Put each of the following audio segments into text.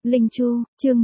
Linh Chu, chương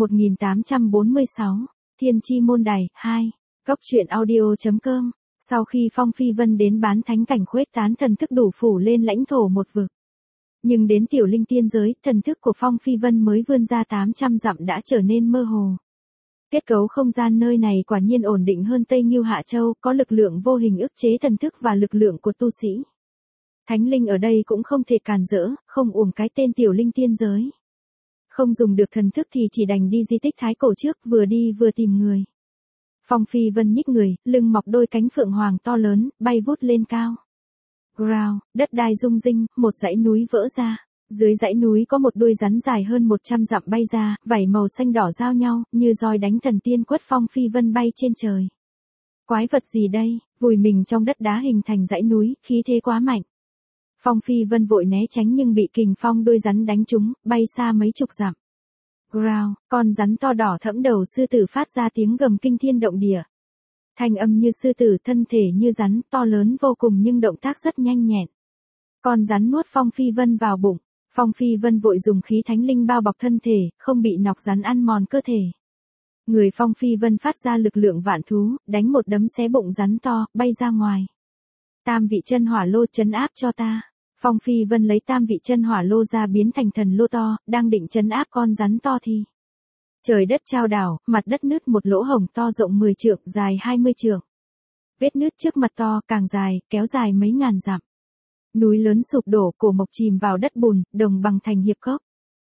1846, Thiên Chi Môn Đài, 2, Cốc truyện audio.com. Sau khi Phong Phi Vân đến bán thánh cảnh khuếch tán thần thức đủ phủ lên lãnh thổ một vực. Nhưng đến tiểu linh tiên giới, thần thức của Phong Phi Vân mới vươn ra 800 dặm đã trở nên mơ hồ. Kết cấu không gian nơi này quả nhiên ổn định hơn Tây Ngưu Hạ Châu, có lực lượng vô hình ức chế thần thức và lực lượng của tu sĩ. Thánh linh ở đây cũng không thể cản rỡ, không uổng cái tên tiểu linh tiên giới. Không dùng được thần thức thì chỉ đành đi di tích thái cổ trước, vừa đi vừa tìm người. Phong Phi Vân nhích người, lưng mọc đôi cánh phượng hoàng to lớn, bay vút lên cao. Ground, đất đai rung rinh, một dãy núi vỡ ra. Dưới dãy núi có một đuôi rắn dài hơn 100 dặm bay ra, vảy màu xanh đỏ giao nhau, như roi đánh thần tiên quất Phong Phi Vân bay trên trời. Quái vật gì đây, vùi mình trong đất đá hình thành dãy núi, khí thế quá mạnh. Phong Phi Vân vội né tránh nhưng bị kình phong đuôi rắn đánh trúng, bay xa mấy chục dặm. Ground, con rắn to đỏ thẫm đầu sư tử phát ra tiếng gầm kinh thiên động địa. Thanh âm như sư tử, thân thể như rắn, to lớn vô cùng nhưng động tác rất nhanh nhẹn. Con rắn nuốt Phong Phi Vân vào bụng. Phong Phi Vân vội dùng khí thánh linh bao bọc thân thể, không bị nọc rắn ăn mòn cơ thể. Người Phong Phi Vân phát ra lực lượng vạn thú, đánh một đấm xé bụng rắn to, bay ra ngoài. Tam vị chân hỏa lô trấn áp cho ta. Phong Phi Vân lấy tam vị chân hỏa lô ra biến thành thần lô to, đang định trấn áp con rắn to thì. Trời đất chao đảo, mặt đất nứt một lỗ hổng to rộng 10 trượng, dài 20 trượng. Vết nứt trước mặt to, càng dài, kéo dài mấy ngàn dặm. Núi lớn sụp đổ, cổ mộc chìm vào đất bùn, đồng bằng thành hiệp cốc.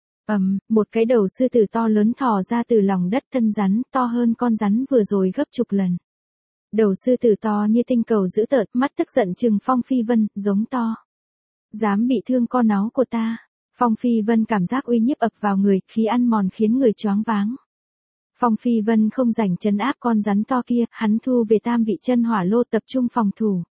Một cái đầu sư tử to lớn thò ra từ lòng đất, thân rắn, to hơn con rắn vừa rồi gấp chục lần. Đầu sư tử to như tinh cầu dữ tợn, mắt tức giận trừng Phong Phi Vân, giống to. Dám bị thương con náu của ta. Phong Phi Vân cảm giác uy nhiếp ập vào người, khí ăn mòn khiến người choáng váng. Phong Phi Vân không rảnh trấn áp con rắn to kia, hắn thu về tam vị chân hỏa lô tập trung phòng thủ.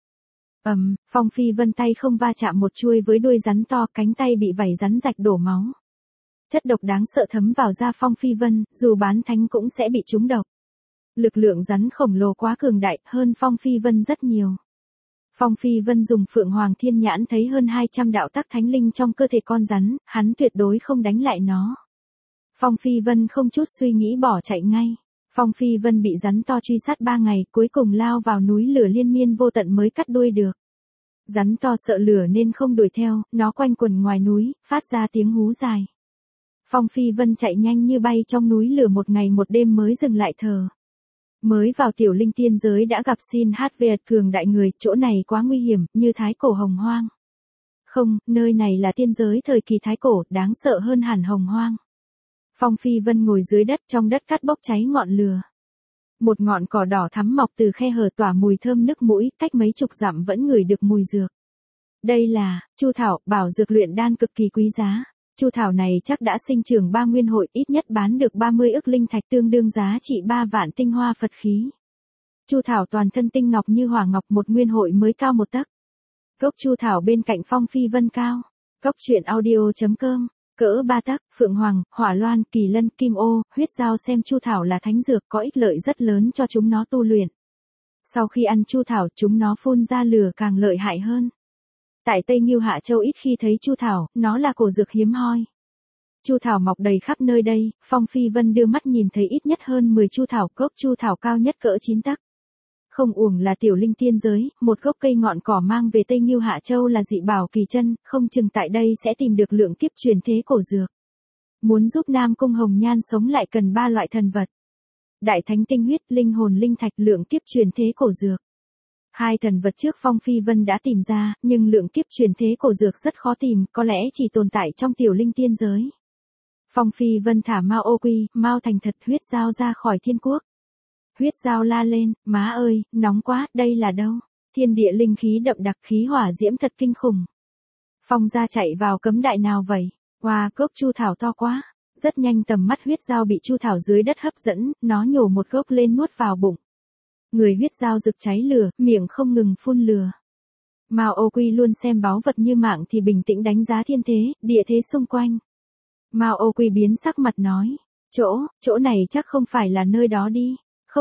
Phong Phi Vân tay không va chạm một chuôi với đuôi rắn to, cánh tay bị vảy rắn rạch đổ máu. Chất độc đáng sợ thấm vào da Phong Phi Vân, dù bán thánh cũng sẽ bị trúng độc. Lực lượng rắn khổng lồ quá cường đại, hơn Phong Phi Vân rất nhiều. Phong Phi Vân dùng Phượng Hoàng Thiên Nhãn thấy hơn 200 đạo tắc thánh linh trong cơ thể con rắn, hắn tuyệt đối không đánh lại nó. Phong Phi Vân không chút suy nghĩ bỏ chạy ngay. Phong Phi Vân bị rắn to truy sát 3 ngày, cuối cùng lao vào núi lửa liên miên vô tận mới cắt đuôi được. Rắn to sợ lửa nên không đuổi theo, nó quanh quẩn ngoài núi, phát ra tiếng hú dài. Phong Phi Vân chạy nhanh như bay trong núi lửa một ngày một đêm mới dừng lại thở. Mới vào tiểu linh tiên giới đã gặp xin hát về cường đại người, chỗ này quá nguy hiểm, như thái cổ hồng hoang. Không, nơi này là tiên giới thời kỳ thái cổ, đáng sợ hơn hẳn hồng hoang. Phong Phi Vân ngồi dưới đất, trong đất cát bốc cháy ngọn lửa. Một ngọn cỏ đỏ thắm mọc từ khe hở tỏa mùi thơm nức mũi, cách mấy chục dặm vẫn ngửi được mùi dược. Đây là Chu thảo, bảo dược luyện đan cực kỳ quý giá. Chu thảo này chắc đã sinh trưởng 3 nguyên hội, ít nhất bán được 30 ức linh thạch, tương đương giá trị 3 vạn tinh hoa Phật khí. Chu thảo toàn thân tinh ngọc như hỏa ngọc, một nguyên hội mới cao 1 tấc. Gốc chu thảo bên cạnh Phong Phi Vân cao. Cốc truyện audio.com. Cỡ 3 tấc, phượng hoàng, hỏa loan, kỳ lân, kim ô, huyết dao xem chu thảo là thánh dược, có ích lợi rất lớn cho chúng nó tu luyện. Sau khi ăn chu thảo, chúng nó phun ra lửa càng lợi hại hơn. Tại Tây Ngưu Hạ Châu ít khi thấy chu thảo, nó là cổ dược hiếm hoi. Chu thảo mọc đầy khắp nơi đây, Phong Phi Vân đưa mắt nhìn thấy ít nhất hơn 10 chu thảo, gốc chu thảo cao nhất cỡ 9 tấc. Không uổng là tiểu linh tiên giới, một gốc cây ngọn cỏ mang về Tây Ngưu Hạ Châu là dị bảo kỳ chân, không chừng tại đây sẽ tìm được lượng kiếp truyền thế cổ dược. Muốn giúp Nam Cung Hồng Nhan sống lại cần 3 loại thần vật. Đại thánh tinh huyết, linh hồn linh thạch, lượng kiếp truyền thế cổ dược. 2 thần vật trước Phong Phi Vân đã tìm ra, nhưng lượng kiếp truyền thế cổ dược rất khó tìm, có lẽ chỉ tồn tại trong tiểu linh tiên giới. Phong Phi Vân thả Mao Ô Quy, Mao Thành Thật, huyết dao ra khỏi thiên quốc. Huyết dao la lên, má ơi, nóng quá, đây là đâu? Thiên địa linh khí đậm đặc, khí hỏa diễm thật kinh khủng. Phong ra chạy vào cấm đại nào vậy? Wow, gốc chu thảo to quá. Rất nhanh tầm mắt huyết dao bị chu thảo dưới đất hấp dẫn, nó nhổ một gốc lên nuốt vào bụng. Người huyết dao rực cháy lửa, miệng không ngừng phun lửa. Mao Ô Quy luôn xem báu vật như mạng thì bình tĩnh đánh giá thiên thế, địa thế xung quanh. Mao Ô Quy biến sắc mặt nói, chỗ này chắc không phải là nơi đó đi.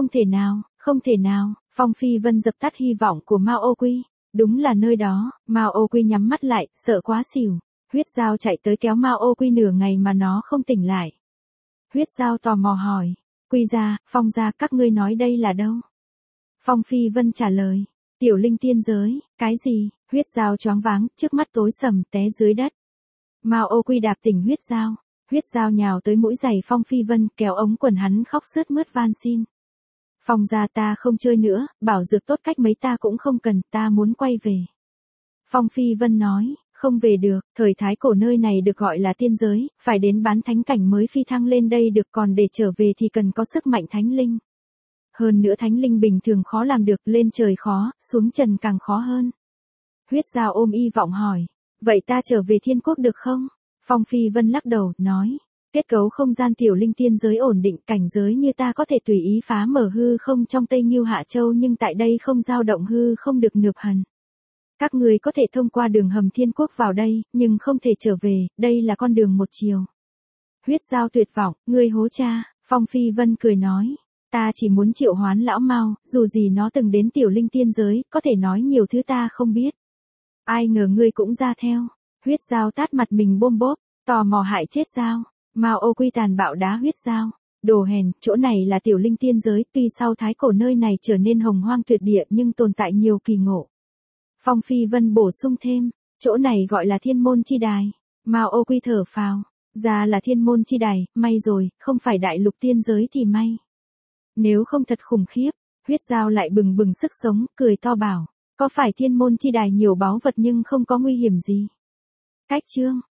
Không thể nào, Phong Phi Vân dập tắt hy vọng của Mao Ô Quy. Đúng là nơi đó, Mao Ô Quy nhắm mắt lại, sợ quá xỉu. Huyết dao chạy tới kéo Mao Ô Quy nửa ngày mà nó không tỉnh lại. Huyết Giao tò mò hỏi. Quy gia, Phong gia, các ngươi nói đây là đâu? Phong Phi Vân trả lời. Tiểu linh tiên giới, cái gì? Huyết Giao choáng váng, trước mắt tối sầm té dưới đất. Mao Ô Quy đạp tỉnh Huyết Giao. Huyết Giao nhào tới mũi giày Phong Phi Vân kéo ống quần hắn khóc sướt mướt van xin. Phong gia ta không chơi nữa, bảo dược tốt cách mấy ta cũng không cần, ta muốn quay về. Phong Phi Vân nói, không về được, thời thái cổ nơi này được gọi là tiên giới, phải đến bán thánh cảnh mới phi thăng lên đây được, còn để trở về thì cần có sức mạnh thánh linh. Hơn nữa thánh linh bình thường khó làm được, lên trời khó, xuống trần càng khó hơn. Huyết Giao ôm y vọng hỏi, vậy ta trở về thiên quốc được không? Phong Phi Vân lắc đầu, nói, kết cấu không gian tiểu linh tiên giới ổn định, cảnh giới như ta có thể tùy ý phá mở hư không trong Tây Ngưu Hạ Châu, nhưng tại đây không dao động hư không được nửa hần. Các người có thể thông qua đường hầm thiên quốc vào đây, nhưng không thể trở về, đây là con đường một chiều. Huyết Giao tuyệt vọng, ngươi hố cha. Phong Phi Vân cười nói, ta chỉ muốn triệu hoán lão Mao, dù gì nó từng đến tiểu linh tiên giới, có thể nói nhiều thứ ta không biết. Ai ngờ ngươi cũng ra theo. Huyết Giao tát mặt mình bôm bốp, tò mò hại chết Giao. Mao Ô Quy tàn bạo đá Huyết Giao. Đồ hèn, chỗ này là tiểu linh tiên giới, tuy sau thái cổ nơi này trở nên hồng hoang tuyệt địa nhưng tồn tại nhiều kỳ ngộ. Phong Phi Vân bổ sung thêm, chỗ này gọi là thiên môn chi đài. Mao Ô Quy thở phào, ra là thiên môn chi đài, may rồi, không phải đại lục tiên giới thì may. Nếu không thật khủng khiếp. Huyết Giao lại bừng bừng sức sống, cười to bảo, có phải thiên môn chi đài nhiều báu vật nhưng không có nguy hiểm gì. Cách chương